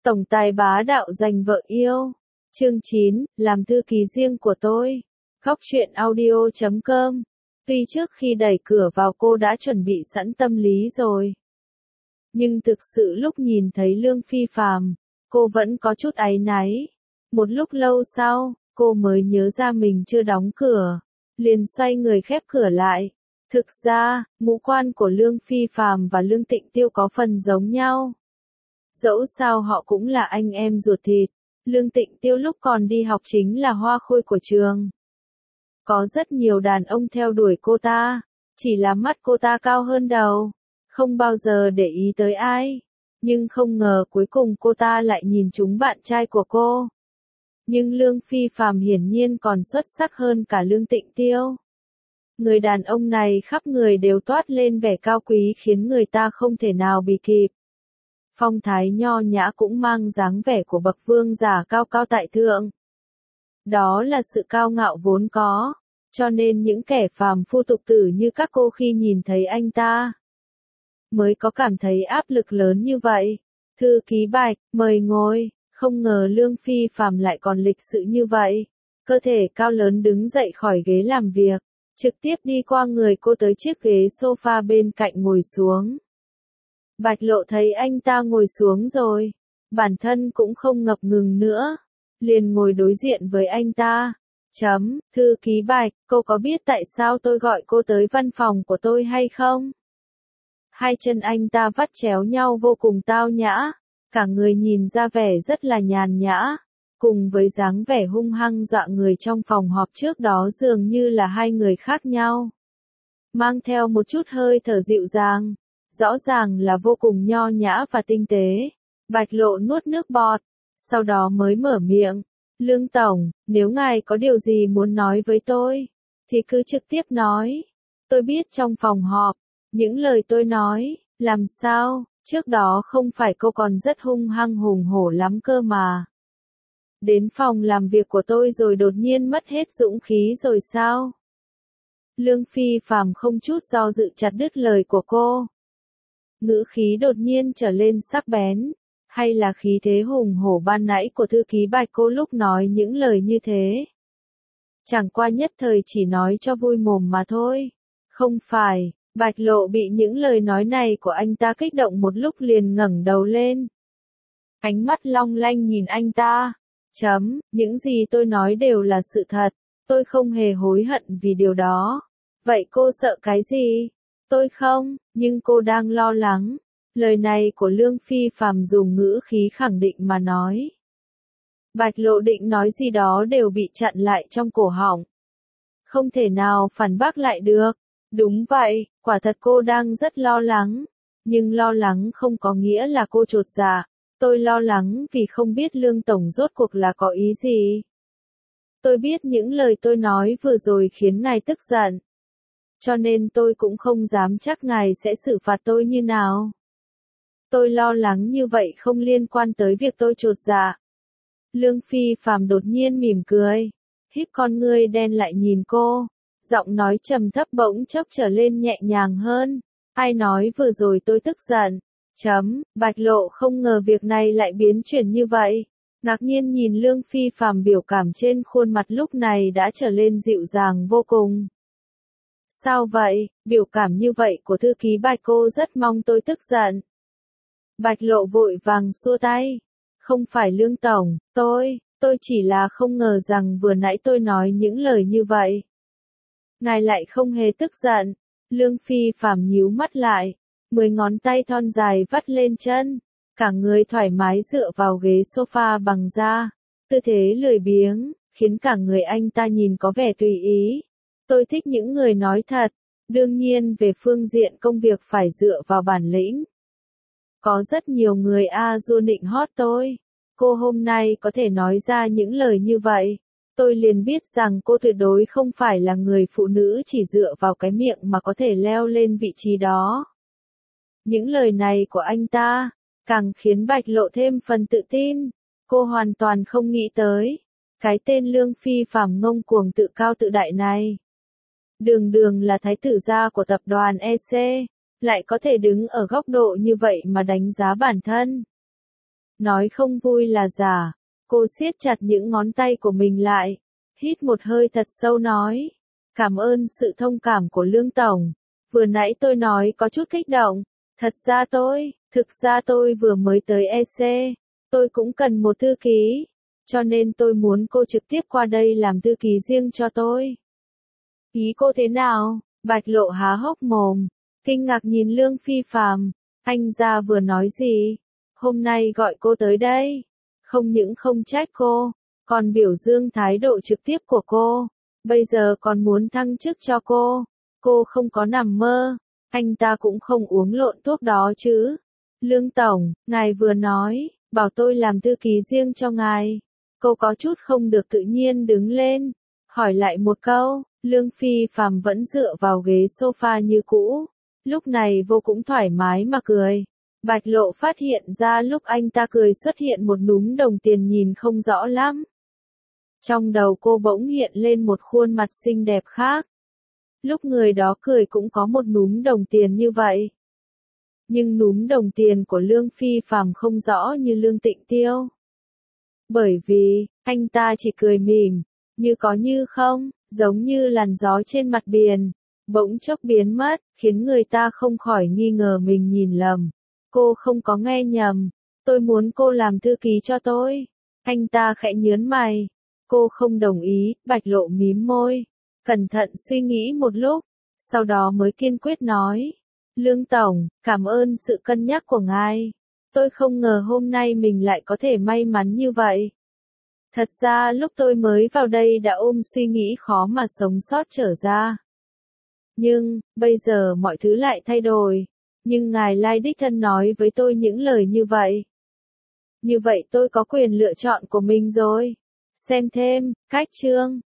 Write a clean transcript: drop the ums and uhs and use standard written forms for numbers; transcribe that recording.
Tổng tài bá đạo giành vợ yêu. Chương 9, làm thư ký riêng của tôi. Góc truyện audio.com. Tuy trước khi đẩy cửa vào cô đã chuẩn bị sẵn tâm lý rồi. Nhưng thực sự lúc nhìn thấy Lương Phi Phàm, cô vẫn có chút áy náy. Một lúc lâu sau, cô mới nhớ ra mình chưa đóng cửa. Liền xoay người khép cửa lại. Thực ra, ngũ quan của Lương Phi Phàm và Lương Tịnh Tiêu có phần giống nhau. Dẫu sao họ cũng là anh em ruột thịt. Lương Tịnh Tiêu lúc còn đi học chính là hoa khôi của trường. Có rất nhiều đàn ông theo đuổi cô ta, chỉ là mắt cô ta cao hơn đầu, không bao giờ để ý tới ai. Nhưng không ngờ cuối cùng cô ta lại nhìn trúng bạn trai của cô. Nhưng Lương Phi Phàm hiển nhiên còn xuất sắc hơn cả Lương Tịnh Tiêu. Người đàn ông này khắp người đều toát lên vẻ cao quý khiến người ta không thể nào bì kịp. Phong thái nho nhã cũng mang dáng vẻ của bậc vương giả cao cao tại thượng. Đó là sự cao ngạo vốn có, cho nên những kẻ phàm phu tục tử như các cô khi nhìn thấy anh ta mới có cảm thấy áp lực lớn như vậy. Thư ký Bạch, mời ngồi. Không ngờ Lương Phi Phàm lại còn lịch sự như vậy. Cơ thể cao lớn đứng dậy khỏi ghế làm việc, trực tiếp đi qua người cô tới chiếc ghế sofa bên cạnh ngồi xuống. Bạch Lộ thấy anh ta ngồi xuống rồi, bản thân cũng không ngập ngừng nữa, liền ngồi đối diện với anh ta. Thư ký Bạch, cô có biết tại sao tôi gọi cô tới văn phòng của tôi hay không? Hai chân anh ta vắt chéo nhau vô cùng tao nhã, cả người nhìn ra vẻ rất là nhàn nhã, cùng với dáng vẻ hung hăng dọa người trong phòng họp trước đó dường như là hai người khác nhau. Mang theo một chút hơi thở dịu dàng, rõ ràng là vô cùng nho nhã và tinh tế. Bạch Lộ nuốt nước bọt, sau đó mới mở miệng. Lương Tổng, nếu ngài có điều gì muốn nói với tôi, thì cứ trực tiếp nói. Tôi biết trong phòng họp, những lời tôi nói, làm sao, trước đó không phải cô còn rất hung hăng hùng hổ lắm cơ mà. Đến phòng làm việc của tôi rồi đột nhiên mất hết dũng khí rồi sao? Lương Phi Phàm không chút do dự chặt đứt lời của cô. Ngữ khí đột nhiên trở lên sắc bén, hay là khí thế hùng hổ ban nãy của thư ký Bạch cô lúc nói những lời như thế? Chẳng qua nhất thời chỉ nói cho vui mồm mà thôi. Không phải, Bạch Lộ bị những lời nói này của anh ta kích động một lúc liền ngẩng đầu lên. Ánh mắt long lanh nhìn anh ta. Những gì tôi nói đều là sự thật, tôi không hề hối hận vì điều đó. Vậy cô sợ cái gì? Tôi không, nhưng cô đang lo lắng. Lời này của Lương Phi Phàm dùng ngữ khí khẳng định mà nói. Bạch Lộ định nói gì đó đều bị chặn lại trong cổ họng. Không thể nào phản bác lại được. Đúng vậy, quả thật cô đang rất lo lắng. Nhưng lo lắng không có nghĩa là cô chột dạ. Tôi lo lắng vì không biết Lương Tổng rốt cuộc là có ý gì. Tôi biết những lời tôi nói vừa rồi khiến ngài tức giận. Cho nên tôi cũng không dám chắc ngài sẽ xử phạt tôi như nào. Tôi lo lắng như vậy không liên quan tới việc tôi chột dạ. Lương Phi Phàm đột nhiên mỉm cười, híp con ngươi đen lại nhìn cô, giọng nói trầm thấp bỗng chốc trở lên nhẹ nhàng hơn. Ai nói vừa rồi tôi tức giận? Bạch Lộ không ngờ việc này lại biến chuyển như vậy. Ngạc nhiên nhìn Lương Phi Phàm biểu cảm trên khuôn mặt lúc này đã trở lên dịu dàng vô cùng. Sao vậy, biểu cảm như vậy của thư ký Bạch cô rất mong tôi tức giận. Bạch Lộ vội vàng xua tay. Không phải Lương Tổng, tôi chỉ là không ngờ rằng vừa nãy tôi nói những lời như vậy. Ngài lại không hề tức giận. Lương Phi Phàm nhíu mắt lại, 10 ngón tay thon dài vắt lên chân, cả người thoải mái dựa vào ghế sofa bằng da, tư thế lười biếng, khiến cả người anh ta nhìn có vẻ tùy ý. Tôi thích những người nói thật, đương nhiên về phương diện công việc phải dựa vào bản lĩnh. Có rất nhiều người du định hót tôi. Cô hôm nay có thể nói ra những lời như vậy. Tôi liền biết rằng cô tuyệt đối không phải là người phụ nữ chỉ dựa vào cái miệng mà có thể leo lên vị trí đó. Những lời này của anh ta, càng khiến Bạch Lộ thêm phần tự tin. Cô hoàn toàn không nghĩ tới. Cái tên Lương Phi Phàm ngông cuồng tự cao tự đại này. Đường đường là thái tử gia của tập đoàn EC, lại có thể đứng ở góc độ như vậy mà đánh giá bản thân. Nói không vui là giả. Cô siết chặt những ngón tay của mình lại. Hít một hơi thật sâu nói. Cảm ơn sự thông cảm của Lương Tổng. Vừa nãy tôi nói có chút kích động. Thực ra tôi vừa mới tới EC. Tôi cũng cần một thư ký. Cho nên tôi muốn cô trực tiếp qua đây làm thư ký riêng cho tôi. Ý cô thế nào? Bạch Lộ há hốc mồm. Kinh ngạc nhìn Lương Phi Phàm. Anh ra vừa nói gì? Hôm nay gọi cô tới đây. Không những không trách cô. Còn biểu dương thái độ trực tiếp của cô. Bây giờ còn muốn thăng chức cho cô. Cô không có nằm mơ. Anh ta cũng không uống lộn thuốc đó chứ. Lương Tổng, ngài vừa nói, bảo tôi làm thư ký riêng cho ngài. Cô có chút không được tự nhiên đứng lên. Hỏi lại một câu, Lương Phi Phàm vẫn dựa vào ghế sofa như cũ. Lúc này vô cũng thoải mái mà cười. Bạch Lộ phát hiện ra lúc anh ta cười xuất hiện một núm đồng tiền nhìn không rõ lắm. Trong đầu cô bỗng hiện lên một khuôn mặt xinh đẹp khác. Lúc người đó cười cũng có một núm đồng tiền như vậy. Nhưng núm đồng tiền của Lương Phi Phàm không rõ như Lương Tịnh Tiêu. Bởi vì, anh ta chỉ cười mỉm, như có như không, giống như làn gió trên mặt biển, bỗng chốc biến mất, khiến người ta không khỏi nghi ngờ mình nhìn lầm. Cô không có nghe nhầm, tôi muốn cô làm thư ký cho tôi. Anh ta khẽ nhớn mày. Cô không đồng ý, Bạch Lộ mím môi. Cẩn thận suy nghĩ một lúc, sau đó mới kiên quyết nói. Lương Tổng, cảm ơn sự cân nhắc của ngài. Tôi không ngờ hôm nay mình lại có thể may mắn như vậy. Thật ra lúc tôi mới vào đây đã ôm suy nghĩ khó mà sống sót trở ra. Nhưng, bây giờ mọi thứ lại thay đổi. Nhưng ngài Lai đích thân nói với tôi những lời như vậy. Như vậy tôi có quyền lựa chọn của mình rồi. Xem thêm, cách chương.